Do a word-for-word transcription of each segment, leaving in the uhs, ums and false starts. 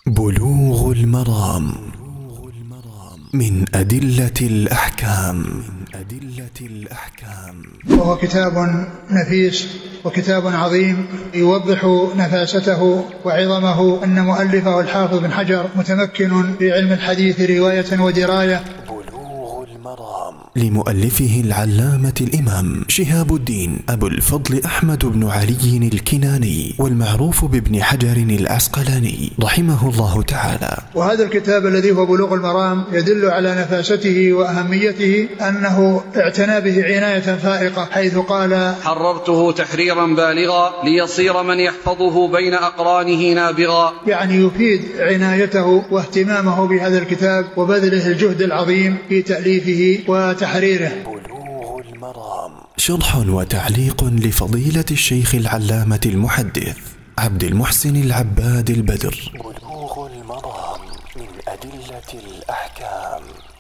بلوغ المرام من أدلة الأحكام. وهو كتاب نفيس وكتاب عظيم يوضح نفاسته وعظمه. أن مؤلفه الحافظ بن حجر متمكن في علم الحديث رواية ودراية. لمؤلفه العلامة الإمام شهاب الدين أبو الفضل أحمد بن علي الكناني، والمعروف بابن حجر العسقلاني رحمه الله تعالى. وهذا الكتاب الذي هو بلوغ المرام يدل على نفاسته وأهميته، أنه اعتنى به عناية فائقة، حيث قال: حررته تحريرا بالغا ليصير من يحفظه بين أقرانه نابغا. يعني يفيد عنايته واهتمامه بهذا الكتاب وبذله الجهد العظيم في تأليفه وتحريره. بلوغ المرام شرح وتعليق لفضيلة الشيخ العلامة المحدث عبد المحسن العباد البدر. بلوغ المرام من أدلة الأحكام.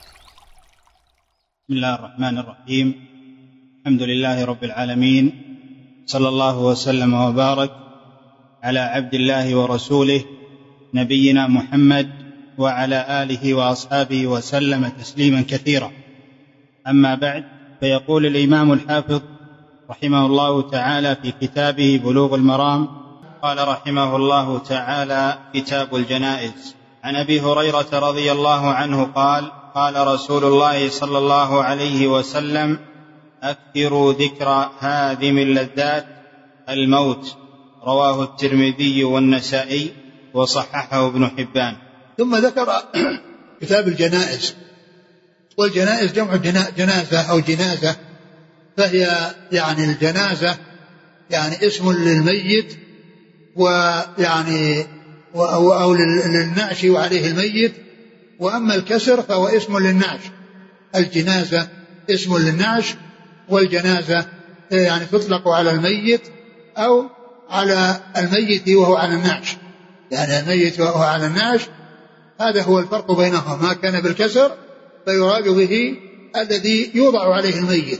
بسم الله الرحمن الرحيم. الحمد لله رب العالمين، صلى الله وسلم وبارك على عبد الله ورسوله نبينا محمد وعلى آله وأصحابه وسلم تسليما كثيرا. أما بعد، فيقول الإمام الحافظ رحمه الله تعالى في كتابه بلوغ المرام، قال رحمه الله تعالى: كتاب الجنائز. عن أبي هريرة رضي الله عنه قال: قال رسول الله صلى الله عليه وسلم: أكثروا ذكر هادم اللذات الموت. رواه الترمذي والنسائي وصححه ابن حبان. ثم ذكر كتاب الجنائز. والجنائز جمع جنازة أو جنازة، فهي يعني الجنازة يعني اسم للميت، ويعني أو للنعش وعليه الميت. وأما الكسر فهو اسم للنعش. الجنازة اسم للنعش، والجنازة يعني تطلق على الميت أو على الميت وهو على النعش، يعني الميت وهو على النعش. هذا هو الفرق بينهما. ما كان بالكسر فيراد به الذي يوضع عليه الميت،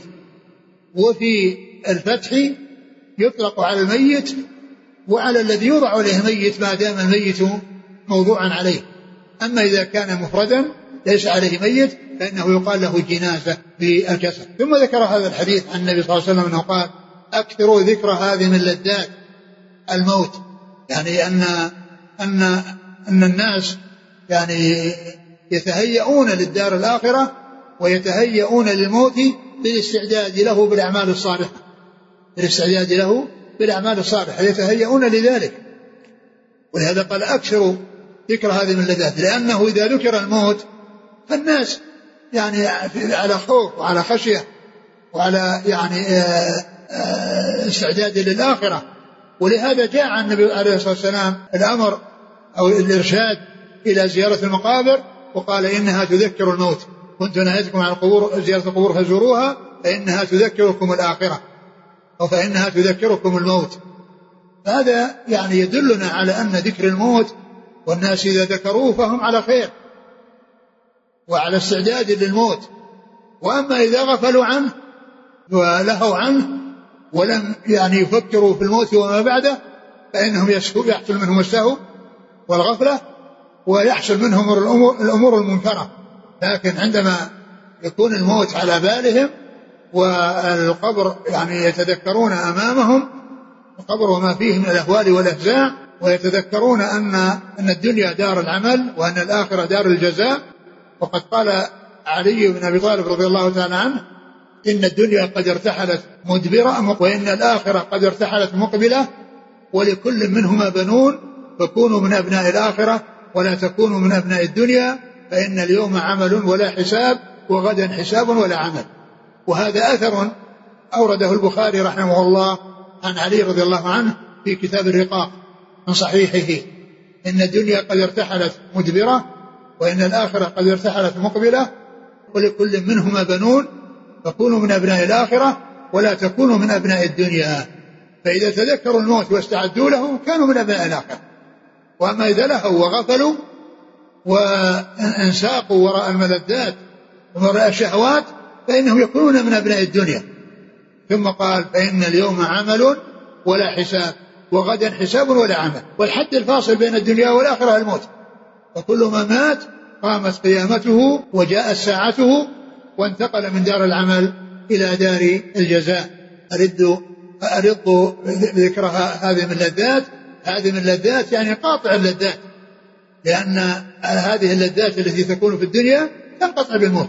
وفي الفتح يطلق على الميت وعلى الذي يوضع عليه الميت ما دام الميت موضوعا عليه. أما إذا كان مفردا ليس عليه ميت فإنه يقال له جنازة بالكسر. ثم ذكر هذا الحديث عن النبي صلى الله عليه وسلم أنه قال: أكثروا ذكر هذه من لذات الموت. يعني أن أن أن الناس يعني يتهيئون للدار الآخرة ويتهيئون للموت بالاستعداد له بالأعمال الصالحة، بالاستعداد له بالأعمال الصالحة يتهيئون لذلك. ولهذا قال: أكثروا ذكر هذه من اللذات، لأنه إذا ذكر الموت فالناس يعني على خوف وعلى خشية وعلى يعني استعداد للآخرة. ولهذا جاء عن النبي عليه الصلاة والسلام الأمر أو الإرشاد إلى زيارة المقابر، وقال: إنها تذكر الموت، كنت نهيتكم عن القبور زيارة القبور فزوروها فإنها تذكركم الآخرة، أو فإنها تذكركم الموت. هذا يعني يدلنا على أن ذكر الموت والناس إذا ذكروه فهم على خير وعلى استعداد للموت. وأما إذا غفلوا عنه ولهوا عنه ولم يعني يفكروا في الموت وما بعده فإنهم يحصل منهم السهو والغفلة ويحصل منهم الأمور, الأمور المنكرة. لكن عندما يكون الموت على بالهم والقبر يعني يتذكرون أمامهم القبر وما فيه من الأهوال والأفزاع، ويتذكرون أن أن الدنيا دار العمل وأن الآخرة دار الجزاء. وقد قال علي بن أبي طالب رضي الله تعالى عنه: إن الدنيا قد ارتحلت مدبرة وإن الآخرة قد ارتحلت مقبلة، ولكل منهما بنون، فكونوا من أبناء الآخرة ولا تكونوا من أبناء الدنيا، فإن اليوم عمل ولا حساب وغدا حساب ولا عمل. وهذا أثر أورده البخاري رحمه الله عن علي رضي الله عنه في كتاب الرقاق من صحيحه: إن الدنيا قد ارتحلت مدبرة وإن الآخرة قد ارتحلت مقبلة، ولكل منهما بنون، فكونوا من أبناء الآخرة ولا تكونوا من أبناء الدنيا. فإذا تذكروا الموت واستعدوا له كانوا من أبناء الآخرة. وأما إذا لهوا وغفلوا وانساقوا وراء الملذات وراء الشهوات فإنهم يكونون من أبناء الدنيا. ثم قال: فإن اليوم عمل ولا حساب وغدا حساب ولا عمل. والحد الفاصل بين الدنيا والآخرة الموت، وكل ما مات قامت قيامته وجاءت ساعته وانتقل من دار العمل إلى دار الجزاء. أرد أرد ذكرها هذه من اللذات، هذه من اللذات يعني قاطع اللذات، لأن هذه اللذات التي تكون في الدنيا تنقطع بالموت.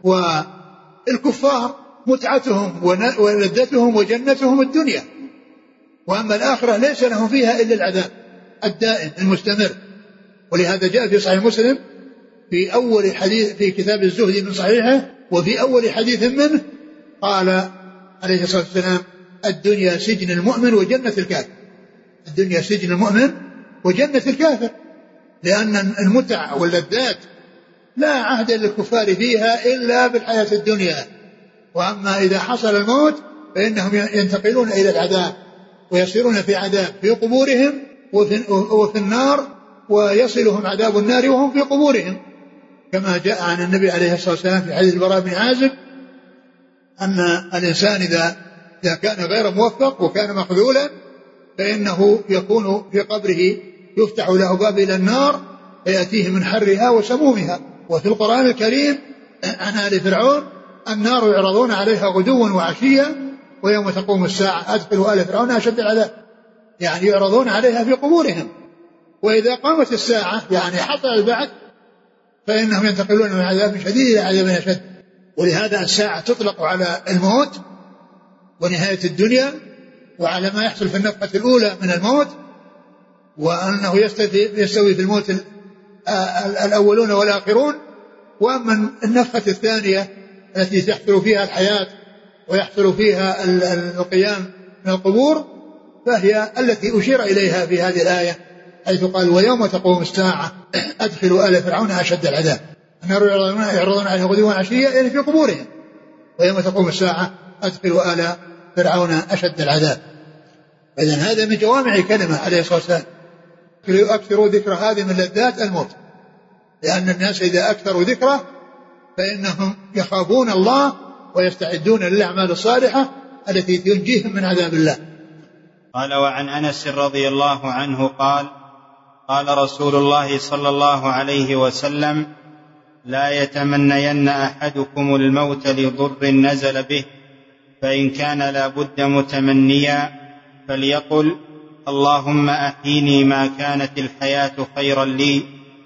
والكفار متعتهم ولذتهم وجنتهم الدنيا، وأما الآخرة ليس لهم فيها إلا العذاب الدائم المستمر. ولهذا جاء في صحيح مسلم في أول حديث في كتاب الزهد من صحيحه وفي أول حديث منه قال عليه الصلاة والسلام: الدنيا سجن المؤمن وجنة الكافر. الدنيا سجن المؤمن وجنة الكافر، لأن المتع واللذات لا عهد للكفار فيها إلا بالحياة الدنيا. وأما إذا حصل الموت فإنهم ينتقلون إلى العذاب ويصيرون في عذاب في قبورهم وفي, وفي النار، ويصلهم عذاب النار وهم في قبورهم، كما جاء عن النبي عليه الصلاة والسلام في حديث البراء بن عازب أن الإنسان إذا إذا كان غير موفق وكان مخذولا فإنه يكون في قبره يفتح له باب إلى النار فيأتيه من حرها وسمومها. وفي القرآن الكريم عن آل فرعون: النار يعرضون عليها غدوا وعشيا ويوم تقوم الساعة أدخلوا آل فرعون أشد العذاب. يعني يعرضون عليها في قبورهم، وإذا قامت الساعة يعني حصل البعث فإنهم ينتقلون من عذاب شديد إلى عذاب أشد. ولهذا الساعة تطلق على الموت ونهاية الدنيا، وعلى ما يحصل في النفخة الأولى من الموت، وأنه يستوي في الموت الأولون والآخرون. وأما النفخة الثانية التي تحصل فيها الحياة ويحصل فيها القيام من القبور فهي التي أشير إليها في هذه الآية، حيث قال: ويوم تقوم الساعة أدخلوا آل فرعون أشد العذاب. النار يعرضون عليها غدوا وعشيا يعني في قبورهم، ويوم تقوم الساعة أدخلوا آل فرعون أشد العذاب. إذن هذا من جوامع كلمة عليه الصلاة والسلام: أكثروا ذكر هذه من لذات الموت، لأن الناس إذا أكثروا ذكره فإنهم يخافون الله ويستعدون للأعمال الصالحة التي تنجيهم من عذاب الله. قال: وعن أنس رضي الله عنه قال: قال رسول الله صلى الله عليه وسلم: لا يتمنين أحدكم الموت لضر نزل به، فإن كان لا بد متمنيا فليقل: اللهم أحيني ما كانت الحياة خيرا لي،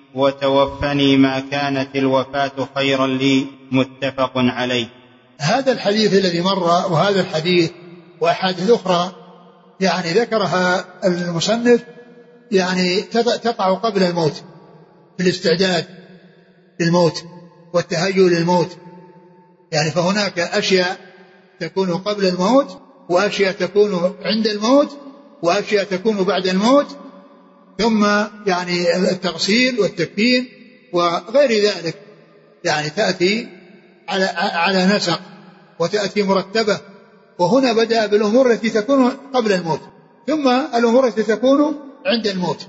وتوفني ما كانت الوفاة خيرا لي. متفق عليه. هذا الحديث الذي مر وهذا الحديث وأحاديث أخرى يعني ذكرها المصنف يعني تقع قبل الموت، في الاستعداد للموت والتهيؤ للموت. يعني فهناك أشياء تكون قبل الموت، وأشياء تكون عند الموت، وأشياء تكون بعد الموت، ثم يعني التغسيل والتكفين وغير ذلك يعني تأتي على على نسق وتأتي مرتبة. وهنا بدأ بالأمور التي تكون قبل الموت، ثم الأمور التي تكون عند الموت.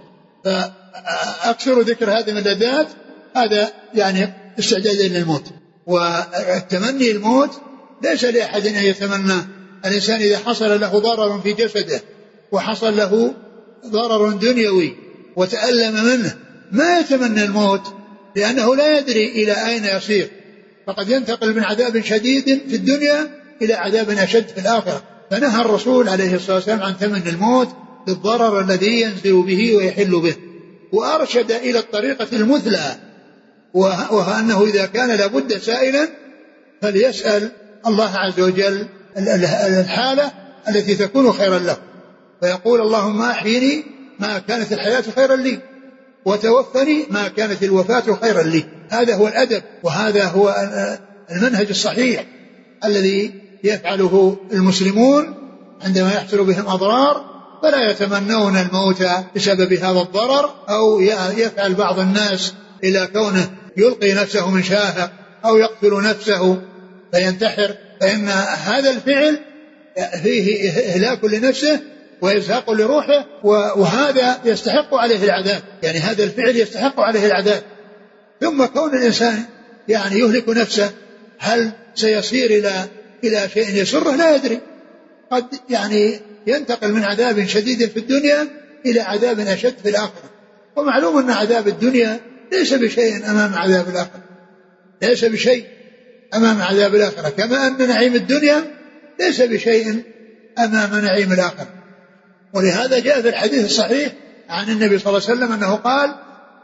فأكثر ذكر هذه من اللذات هذا يعني استعداد للموت. والتمني الموت ليس لأحد أن يتمنى. الإنسان إذا حصل له ضرر في جسده وحصل له ضرر دنيوي وتألم منه ما يتمنى الموت، لأنه لا يدري إلى أين يصير، فقد ينتقل من عذاب شديد في الدنيا إلى عذاب أشد في الآخرة. فنهى الرسول عليه الصلاة والسلام عن تمني الموت للضرر الذي ينزل به ويحل به، وأرشد إلى الطريقة المثلى، وهو أنه إذا كان لابد سائلا فليسأل الله عز وجل الحالة التي تكون خيرا له، فيقول: اللهم أحيني ما كانت الحياة خيرا لي، وتوفني ما كانت الوفاة خيرا لي. هذا هو الأدب، وهذا هو المنهج الصحيح الذي يفعله المسلمون عندما يحصل بهم أضرار، فلا يتمنون الموت بسبب هذا الضرر، أو يفعل بعض الناس إلى كونه يلقي نفسه من شاهق أو يقتل نفسه فينتحر، فإن هذا الفعل فيه إهلاك لنفسه وإزهاق لروحه، وهذا يستحق عليه العذاب. يعني هذا الفعل يستحق عليه العذاب. ثم كون الإنسان يعني يهلك نفسه هل سيصير إلى إلى شيء يسره؟ لا يدري، قد يعني ينتقل من عذاب شديد في الدنيا إلى عذاب أشد في الآخرة. ومعلوم أن عذاب الدنيا ليس بشيء أمام عذاب الآخرة، ليس بشيء أمام عذاب الآخرة، كما أن نعيم الدنيا ليس بشيء أمام نعيم الآخرة. ولهذا جاء في الحديث الصحيح عن النبي صلى الله عليه وسلم أنه قال: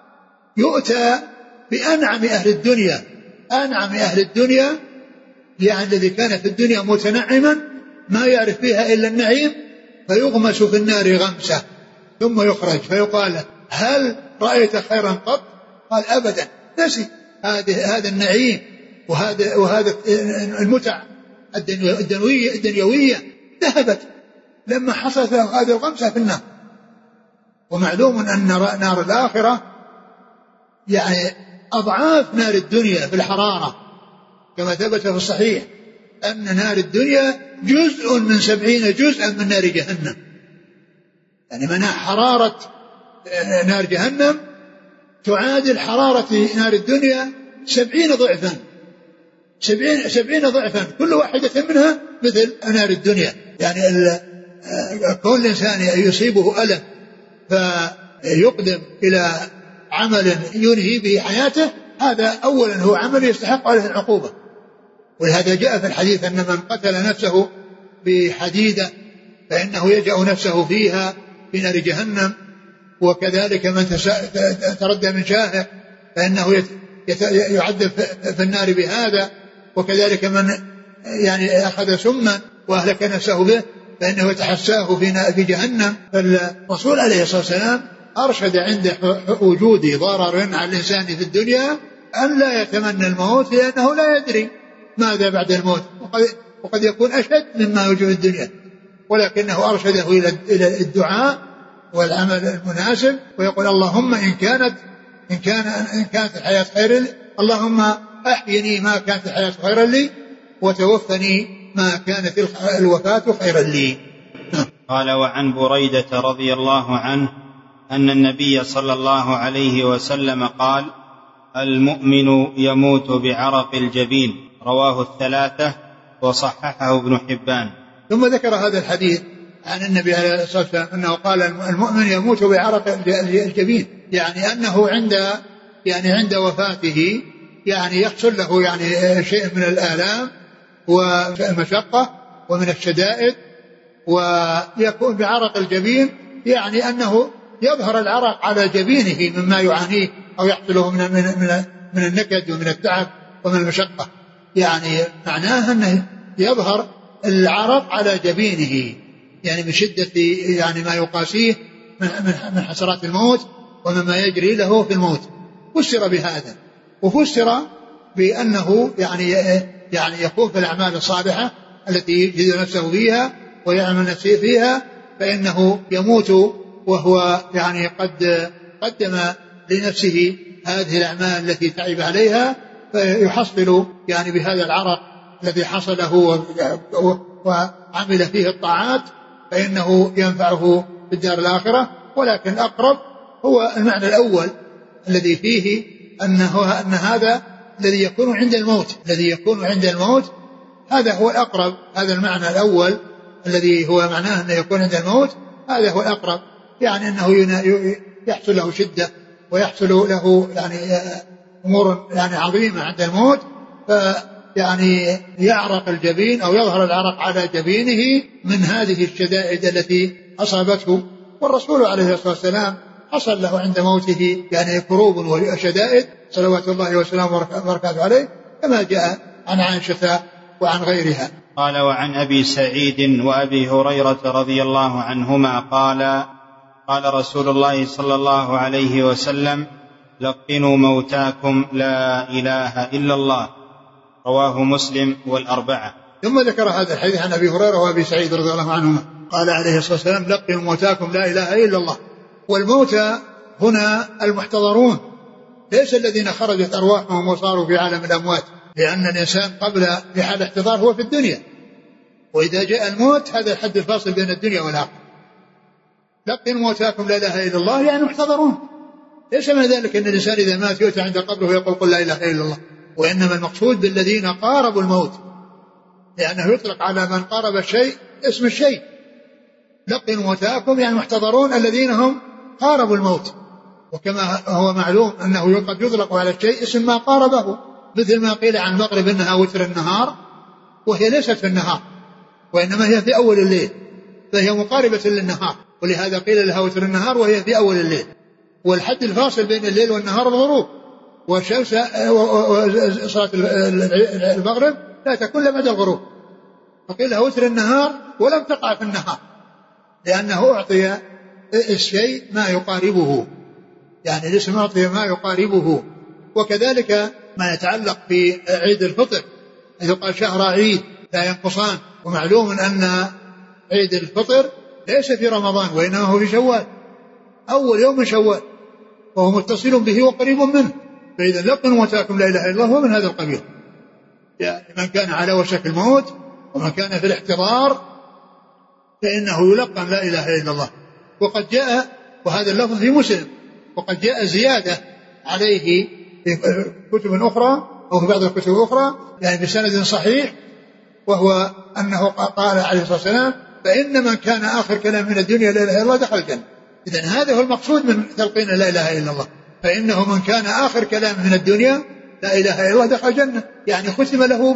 يؤتى بأنعم أهل الدنيا، أنعم أهل الدنيا يعني الذي كان في الدنيا متنعما ما يعرف فيها إلا النعيم، فيغمس في النار غمسة ثم يخرج فيقال: هل رأيت خيرا قط؟ قال: أبدا، نسي هذا هذا النعيم وهذا وهذا المتع الدنيوية الدنيوية ذهبت لما حصلت هذه الغمسة في النار. ومعلوم أن نار الآخرة يعني أضعاف نار الدنيا في الحرارة، كما ثبت في الصحيح أن نار الدنيا جزء من سبعين جزءا من نار جهنم، يعني من حرارة نار جهنم تعادل حرارة نار الدنيا سبعين ضعفا، سبعين, سبعين ضعفا، كل واحدة منها مثل نار الدنيا. يعني كل إنسان يصيبه ألم فيقدم إلى عمل ينهي به حياته، هذا أولا هو عمل يستحق عليه العقوبة. ولهذا جاء في الحديث أن من قتل نفسه بحديدة فإنه يجأ نفسه فيها في نار جهنم، وكذلك من تردى من شاهق فإنه يعذب في النار بهذا، وكذلك من يعني أخذ سما وأهلك نفسه به فإنه يتحساه في جهنم. فالرسول عليه الصلاة والسلام أرشد عند وجود ضرر على الإنسان في الدنيا أن لا يتمنى الموت، لأنه لا يدري ماذا بعد الموت، وقد, وقد يكون أشد مما يوجد في الدنيا، ولكنه أرشده إلى الدعاء والعمل المناسب، ويقول: اللهم إن كانت إن كان إن كانت الحياة خير لي، اللهم أحيني ما كانت الحياة خيرا لي، وتوفني ما كانت الوفاة خيرا لي. قال: وعن بريدة رضي الله عنه أن النبي صلى الله عليه وسلم قال: المؤمن يموت بعرق الجبين، رواه الثلاثة وصححه ابن حبان. ثم ذكر هذا الحديث عن النبي عليه الصلاة والسلام أنه قال: المؤمن يموت بعرق الجبين، يعني أنه عند يعني عند وفاته يعني يحصل له يعني شيء من الآلام والمشقة ومن الشدائد، ويكون بعرق الجبين يعني أنه يظهر العرق على جبينه مما يعانيه أو يحصله من من من, من النكد ومن التعب ومن المشقة، يعني معناه أنه يظهر العرق على جبينه، يعني من شدة يعني ما يقاسيه من من حسرات الموت ومما يجري له في الموت. فسر بهذا، وفسر بأنه يعني يعني يكون في الأعمال الصالحة التي يجد نفسه فيها ويعمل نفسه فيها، فإنه يموت وهو يعني قد قدم لنفسه هذه الأعمال التي تعب عليها، فيحصل يعني بهذا العرق الذي حصله وعمل فيه الطاعات فإنه ينفعه في الدار الآخرة. ولكن الأقرب هو المعنى الأول الذي فيه أنه أن هذا الذي يكون عند الموت الذي يكون عند الموت هذا هو الأقرب، هذا المعنى الأول الذي هو معناه أنه يكون عند الموت، هذا هو الأقرب، يعني أنه يحصل له شدة ويحصل له يعني أمور يعني عظيمة عند الموت، فيعني يعرق الجبين أو يظهر العرق على جبينه من هذه الشدائد التي أصابته. والرسول عليه الصلاة والسلام حصل له عند موته يعني كروب وشدائد صلوات الله وسلامه وبركاته عليه، كما جاء عن عائشة وعن غيرها. قال: وعن أبي سعيد وأبي هريرة رضي الله عنهما قال: قال رسول الله صلى الله عليه وسلم: لقنوا موتاكم لا إله إلا الله، رواه مسلم والأربعة. ثم ذكر هذا الحديث عن أبي هريرة وأبي سعيد رضي الله عنهما قال عليه الصلاة والسلام: لقنوا موتاكم لا إله إلا الله. والموتى هنا المحتضرون، ليس الذين خرجت أرواحهم وصاروا في عالم الأموات، لأن الإنسان قبل في حال احتضار هو في الدنيا، وإذا جاء الموت هذا الحد الفاصل بين الدنيا والآخرة. لقنوا موتاكم لا إله إلا الله يعني محتضرون، ليس من ذلك أن الإنسان إذا مات يؤتى عند قبره ويقول قل لا إله إلا الله، وإنما المقصود بالذين قاربوا الموت، لأنه يطلق على من قارب الشيء اسم الشيء. لقنوا موتاكم يعني محتضرون الذين هم قاربوا الموت، وكما هو معلوم أنه قد يطلق على الشيء اسم ما قاربه، مثل ما قيل عن المغرب أنها وتر النهار، وهي ليست في النهار وإنما هي في أول الليل، فهي مقاربة للنهار، ولهذا قيل لها وتر النهار وهي في أول الليل. والحد الفاصل بين الليل والنهار الغروب، والشمس صلاة المغرب لا تكون إلا بعد الغروب، فقيل لها وتر النهار ولم تقع في النهار، لأنه أعطي الشيء ما يقاربه، يعني الاسم أعطي ما يقاربه. وكذلك ما يتعلق بعيد الفطر، إذا قال شهر عيد لا ينقصان، ومعلوم أن عيد الفطر ليس في رمضان وإنما هو في شوال، أول يوم من شوال، وهو متصل به وقريب منه، فإذا لقن موتاكم لا إله إلا الله هو من هذا القبيل، يعني من كان على وشك الموت ومن كان في الاحتضار فإنه يلقن لا إله إلا الله. وقد جاء، وهذا اللفظ في مسلم، وقد جاء زيادة عليه في كتب أخرى أو في بعض الكتب الأخرى يعني بسند صحيح، وهو أنه قال عليه الصلاة والسلام فإن من كان آخر كلام من الدنيا لا إله إلا الله دخل الجنة. إذن هذا هو المقصود من تلقين لا إله إلا الله، فإنه من كان آخر كلام من الدنيا لا إله إلا الله دخل الجنة، يعني ختم له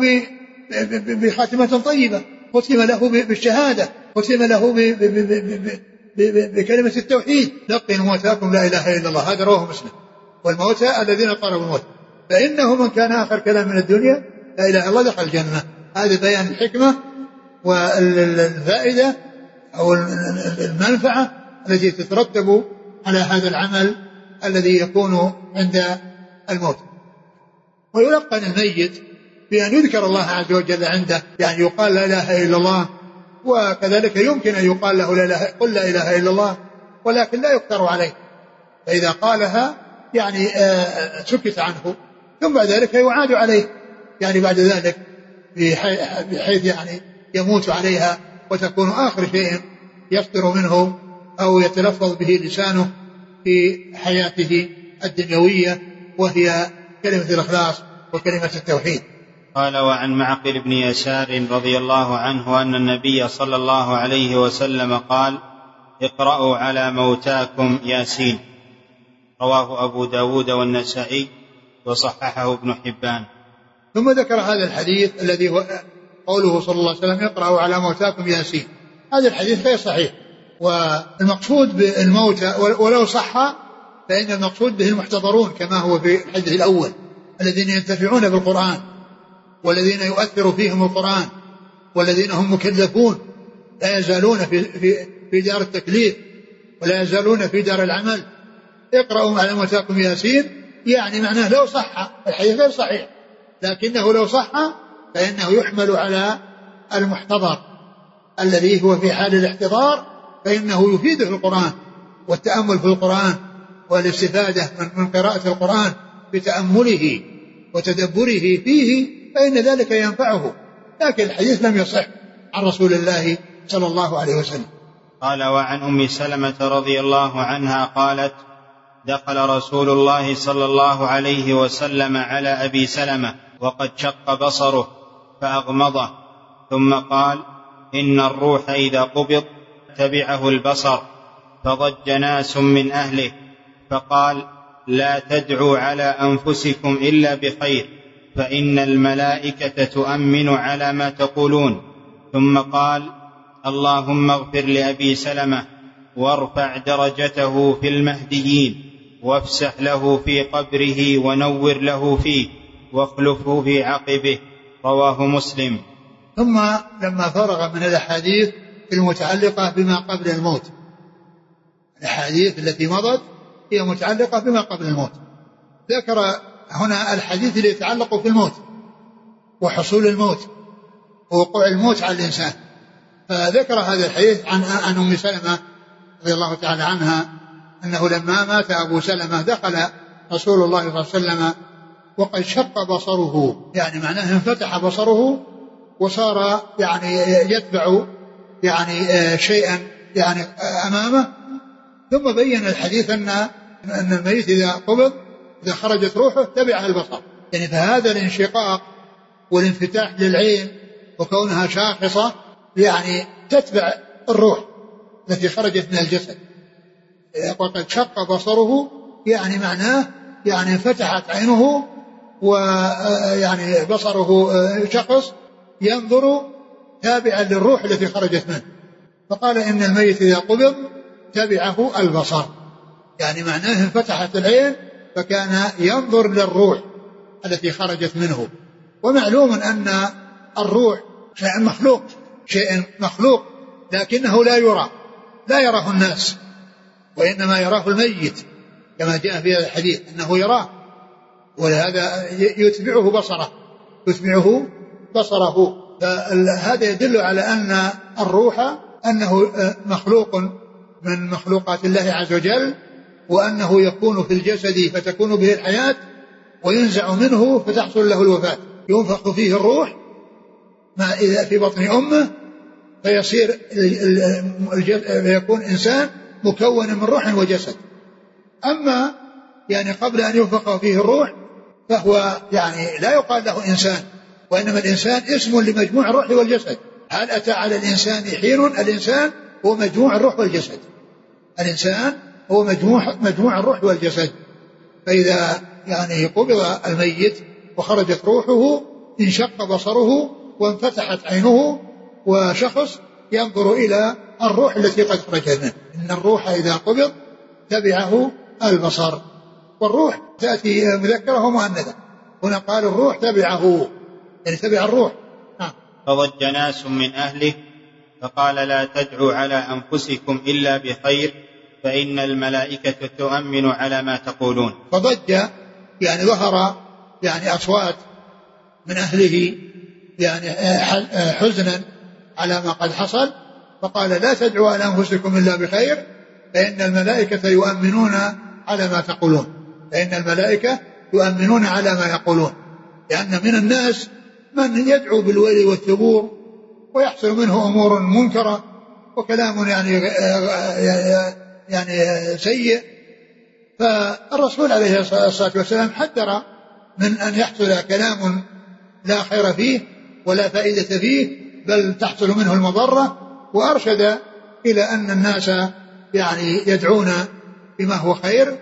بخاتمة طيبة، ختم له بالشهادة، ختم له بكلمة التوحيد، لقن موتاكم لا إله إلا الله. هذا رواه مسلم. والموتى الذين قربوا الموت، فإنه من كان آخر كلام من الدنيا لا إله إلا الله دخل الجنة. هذا بيان الحكمة والفائدة أو المنفعة التي تترتب على هذا العمل الذي يكون عند الموت. ويلقن الميت بأن يذكر الله عز وجل عنده، يعني يقال لا إله إلا الله، وكذلك يمكن أن يقال له لا إله قل لا إله إلا الله، ولكن لا يكثر عليه، فإذا قالها يعني سكت عنه، ثم بعد ذلك يعاد عليه، يعني بعد ذلك بحيث يعني يموت عليها وتكون آخر شيء يصدر منه أو يتلفظ به لسانه في حياته الدنيوية، وهي كلمة الإخلاص وكلمة التوحيد. قال: وعن معقل بن يسار رضي الله عنه أن النبي صلى الله عليه وسلم قال: اقرأوا على موتاكم ياسين. رواه أبو داود والنسائي وصححه ابن حبان. ثم ذكر هذا الحديث الذي هو قوله صلى الله عليه وسلم: اقرأوا على موتاكم ياسين. هذا الحديث غير صحيح، والمقصود بالموتى ولو صح فإن المقصود به المحتضرون، كما هو في الحديث الأول، الذين ينتفعون بالقرآن والذين يؤثر فيهم القرآن والذين هم مكلفون لا يزالون في, في, في دار التكليف ولا يزالون في دار العمل. اقرأوا على موتاكم ياسين، يعني معناه لو صح، الحديث غير صحيح، لكنه لو صح فإنه يحمل على المحتضر الذي هو في حال الاحتضار، فإنه يفيده القرآن والتأمل في القرآن والاستفادة من قراءة القرآن بتأمله وتدبره فيه، فإن ذلك ينفعه. لكن الحديث لم يصح عن رسول الله صلى الله عليه وسلم. قال: وعن أم سلمة رضي الله عنها قالت: دخل رسول الله صلى الله عليه وسلم على أبي سلمة وقد شق بصره فأغمضه، ثم قال: إن الروح إذا قبض تبعه البصر، فضج ناس من أهله، فقال: لا تدعوا على أنفسكم إلا بخير، فإن الملائكة تؤمن على ما تقولون. ثم قال: اللهم اغفر لأبي سلمة وارفع درجته في المهديين، وافسح له في قبره ونور له فيه، واخلفه في عقبه. رواه مسلم. ثم لما فرغ من الأحاديث المتعلقة بما قبل الموت، الأحاديث التي مضت هي متعلقة بما قبل الموت، ذكر هنا الحديث اللي يتعلق في الموت وحصول الموت ووقوع الموت على الإنسان. فذكر هذا الحديث عن عن أم سلمة رضي الله تعالى عنها أنه لما مات أبو سلمة دخل رسول الله صلى الله عليه وسلم وقد شق بصره، يعني معناه انفتح بصره وصار يعني يتبع يعني شيئا يعني أمامه. ثم بين الحديث أن أن الميت إذا قبض إذا خرجت روحه تبعها البصر، يعني فهذا الانشقاق والانفتاح للعين وكونها شاخصة يعني تتبع الروح التي خرجت من الجسد. وقد شق بصره يعني معناه يعني انفتحت عينه ويعني بصره شخص ينظر تابعا للروح التي خرجت منه. فقال إن الميت إذا قبض تبعه البصر، يعني معناه انفتحت العين فكان ينظر للروح التي خرجت منه. ومعلوم أن الروح شيء مخلوق شيء مخلوق لكنه لا يرى، لا يراه الناس، وإنما يراه الميت كما جاء في هذا الحديث أنه يراه، ولهذا يتبعه بصره يتبعه بصره فهذا يدل على أن الروح أنه مخلوق من مخلوقات الله عز وجل، وأنه يكون في الجسد فتكون به الحياة، وينزع منه فتحصل له الوفاة. ينفخ فيه الروح ما إذا في بطن أمه فيصير يكون إنسان مكون من روح وجسد. أما يعني قبل أن ينفخ فيه الروح فهو يعني لا يقال له إنسان، وإنما الإنسان اسم لمجموع الروح والجسد. هل أتى على الإنسان حين؟ الإنسان هو مجموع الروح والجسد، الإنسان هو مجموع, مجموع الروح والجسد. فإذا يعني قبض الميت وخرجت روحه انشق بصره وانفتحت عينه، وشخص ينظر إلى الروح التي قد خرجت منه. إن الروح إذا قبض تبعه البصر. والروح تأتي مذكرة ومؤنثة، هنا قال الروح تبعه يعني تبع الروح. فضج ناس من أهله فقال لا تدعوا على أنفسكم إلا بخير فإن الملائكة تؤمن على ما تقولون. فضج يعني ظهر يعني أصوات من أهله يعني حزنا على ما قد حصل، فقال لا تدعوا على أنفسكم إلا بخير فإن الملائكة يؤمنون على ما تقولون فإن الملائكة يؤمنون على ما يقولون. لأن من الناس من يدعو بالويل والثبور ويحصل منه أمور منكرة وكلام يعني يعني سيء. فالرسول عليه الصلاة والسلام حذر من أن يحصل كلام لا خير فيه ولا فائدة فيه بل تحصل منه المضرة، وأرشد إلى أن الناس يعني يدعون بما هو خير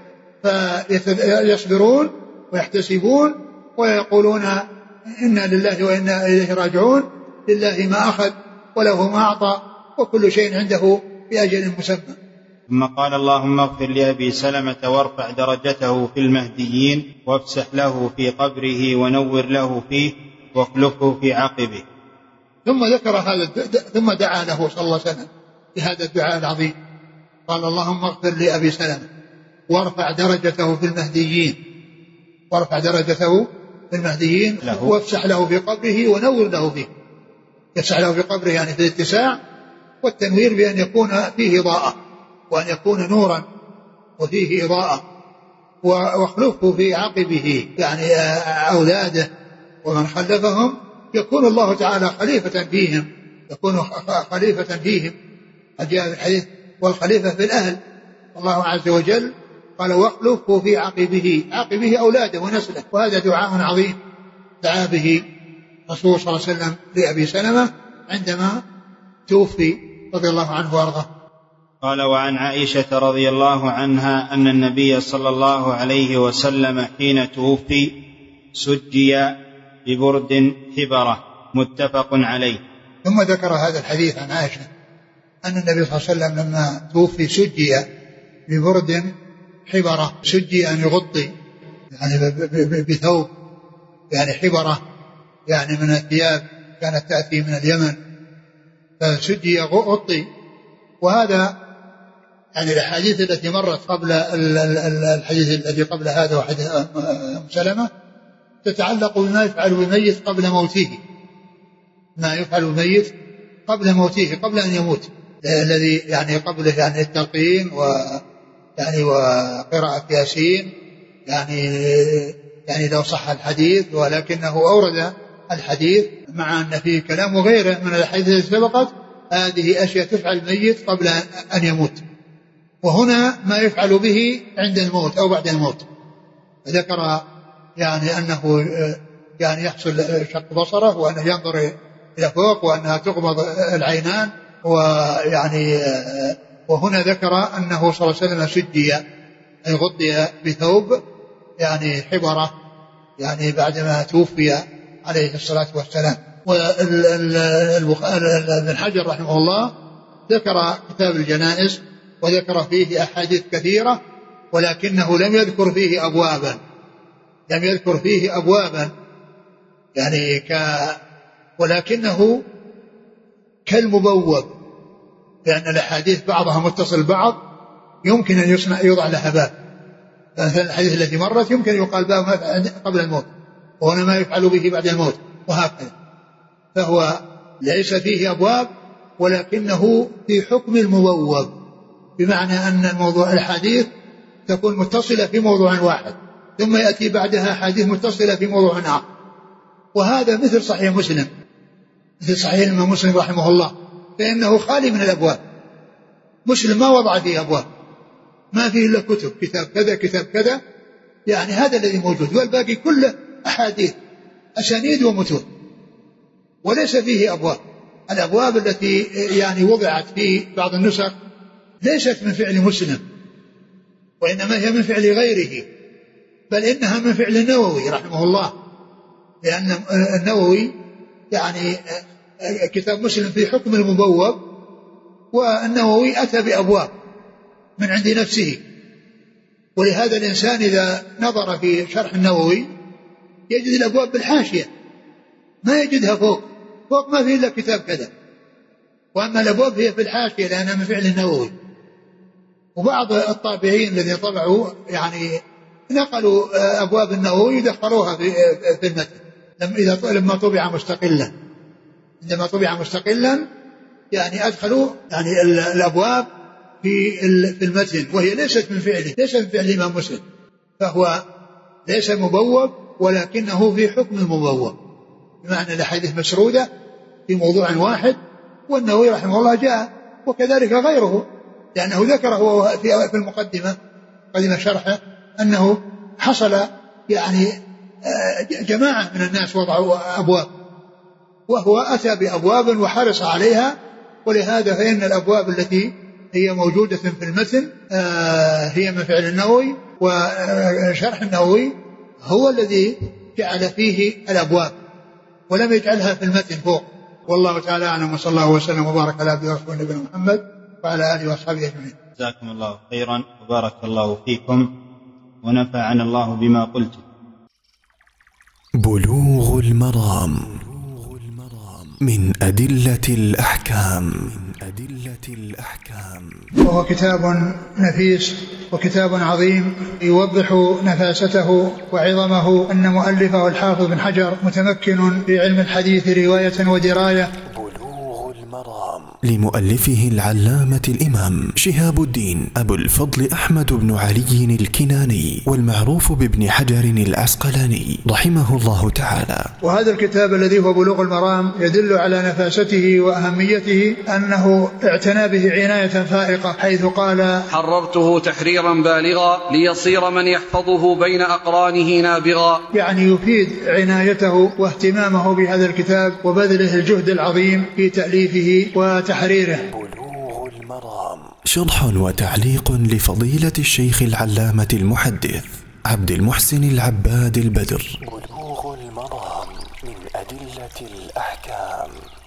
فيصبرون ويحتسبون ويقولون إنا لله وإنا إليه راجعون، لله ما أخذ وله ما أعطى وكل شيء عنده بأجل مسمى. ثم قال اللهم اغفر لأبي سلمة وارفع درجته في المهديين وافسح له في قبره ونور له فيه واخلفه في عقبه. ثم ذكر هذا ثم دعا له صلى الله عليه وسلم بهذا الدعاء العظيم. قال اللهم اغفر لأبي سلمة وارفع درجته في المهديين وارفع درجته في المهديين وافسح له في قبره ونور له فيه. يفسح له في قبره يعني في الاتساع، والتنوير بأن يكون فيه إضاءة وأن يكون نورا وفيه إضاءة. واخلفه في عقبه يعني أولاده ومن خلفهم يكون الله تعالى خليفة فيهم يكون خليفة فيهم. جاء في الحديث والخليفة في الأهل. الله عز وجل قال واخلفه في عقبه عقبه أولاده ونسله. وهذا دعاء عظيم دعا به رسول صلى الله عليه وسلم لأبي سلمة عندما توفي رضي الله عنه وارضاه. قال وعن عائشة رضي الله عنها أن النبي صلى الله عليه وسلم حين توفي سجي ببرد حبرة متفق عليه. ثم ذكر هذا الحديث عن عائشة أن النبي صلى الله عليه وسلم لما توفي سجي ببرد حبرة. سجي أن يغطي يعني بثوب يعني حبرة يعني من الثياب كانت تأتي من اليمن، فسجي غطي. وهذا يعني الحديث التي مرت قبل الحديث الذي قبل هذا وحديث أم سلمة تتعلق بما يفعل بالميت قبل موته ما يفعل بالميت قبل موته قبل أن يموت، الذي يعني قبله يعني التلقين و يعني وقراءة ياسين يعني يعني لو صح الحديث، ولكنه أورد الحديث مع أن فيه كلام وغيره من الحديث التي سبقت. هذه أشياء تفعل الميت قبل أن يموت، وهنا ما يفعل به عند الموت أو بعد الموت. فذكر يعني أنه يعني يحصل شق بصره وأنه ينظر إلى فوق وأنها تغمض العينان، ويعني وهنا ذكر أنه صلى الله عليه وسلم سجي أي غطي بثوب يعني حبرة يعني بعدما توفي عليه الصلاة والسلام. وابن حجر رحمه الله ذكر كتاب الجنائز وذكر فيه أحاديث كثيرة، ولكنه لم يذكر فيه أبوابا لم يذكر فيه أبوابا يعني ك ولكنه كالمبوب، لأن الأحاديث بعضها متصل بعض يمكن أن يصنع يوضع لها باب. مثلا الحديث التي مرت يمكن يقال باب قبل الموت، وهنا ما يفعل به بعد الموت، وهكذا. فهو ليس فيه أبواب ولكنه في حكم المبوب، بمعنى أن الموضوع الحديث تكون متصلة في موضوع واحد ثم يأتي بعدها حديث متصلة في موضوع آخر. وهذا مثل صحيح مسلم مثل صحيح الإمام مسلم رحمه الله، فإنه خالي من الأبواب. مسلم ما وضع فيه أبواب، ما فيه إلا كتب، كتاب كذا كتاب كذا، يعني هذا الذي موجود، والباقي كله أحاديث أسانيد ومتون، وليس فيه أبواب. الأبواب التي يعني وضعت في بعض النسخ ليست من فعل مسلم، وإنما هي من فعل غيره، بل إنها من فعل النووي رحمه الله، لأن النووي يعني كتاب مسلم في حكم المبوب، والنووي أتى بأبواب من عند نفسه. ولهذا الإنسان إذا نظر في شرح النووي يجد الأبواب بالحاشية، ما يجدها فوق فوق ما فيه إلا كتاب كذا، وأما الأبواب هي في الحاشية لأنها من فعل النووي. وبعض الطابعين الذين طبعوا يعني نقلوا أبواب النووي دخلوها في في المتن إذا لما طبع مستقلا عندما طبع مستقلا يعني أدخلوا يعني الأبواب في في المتن، وهي ليست من فعله، ليست من فعل الإمام مسلم، فهو ليس مبوب ولكنه في حكم المبوب، بمعنى الأحاديث مسرودة في موضوع واحد. والنووي رحمه الله جاء وكذلك غيره، لأنه ذكره في المقدمة مقدمة شرحه أنه حصل يعني جماعة من الناس وضعوا أبواب، وهو أتى بأبواب وحرص عليها. ولهذا فإن الأبواب التي هي موجودة في المتن هي من فعل النووي، وشرح النووي هو الذي جعل فيه الأبواب ولم يجعلها في المتن فوق. والله تعالى أعلم، وصلى الله وسلم وبارك على عبده ورسوله نبينا محمد وعلى آله وأصحابه أجمعين. جزاكم الله خيرا وبارك الله فيكم ونفعنا الله بما قلتم. بلوغ المرام من أدلة الأحكام. أدلة الأحكام وهو كتاب نفيس وكتاب عظيم يوضح نفاسته وعظمه. أن مؤلفه الحافظ بن حجر متمكن في علم الحديث رواية ودراية. بلوغ المرام لمؤلفه العلامة الإمام شهاب الدين أبو الفضل أحمد بن علي الكناني، والمعروف بابن حجر العسقلاني رحمه الله تعالى. وهذا الكتاب الذي هو بلوغ المرام يدل على نفاسته وأهميته، أنه اعتنى به عناية فائقة، حيث قال: حررته تحريرا بالغا ليصير من يحفظه بين أقرانه نابغا. يعني يفيد عنايته واهتمامه بهذا الكتاب وبذله الجهد العظيم في تأليفه وتحريره. بلوغ المرام شرح وتعليق لفضيلة الشيخ العلامة المحدث عبد المحسن العباد البدر. بلوغ المرام من أدلة الأحكام.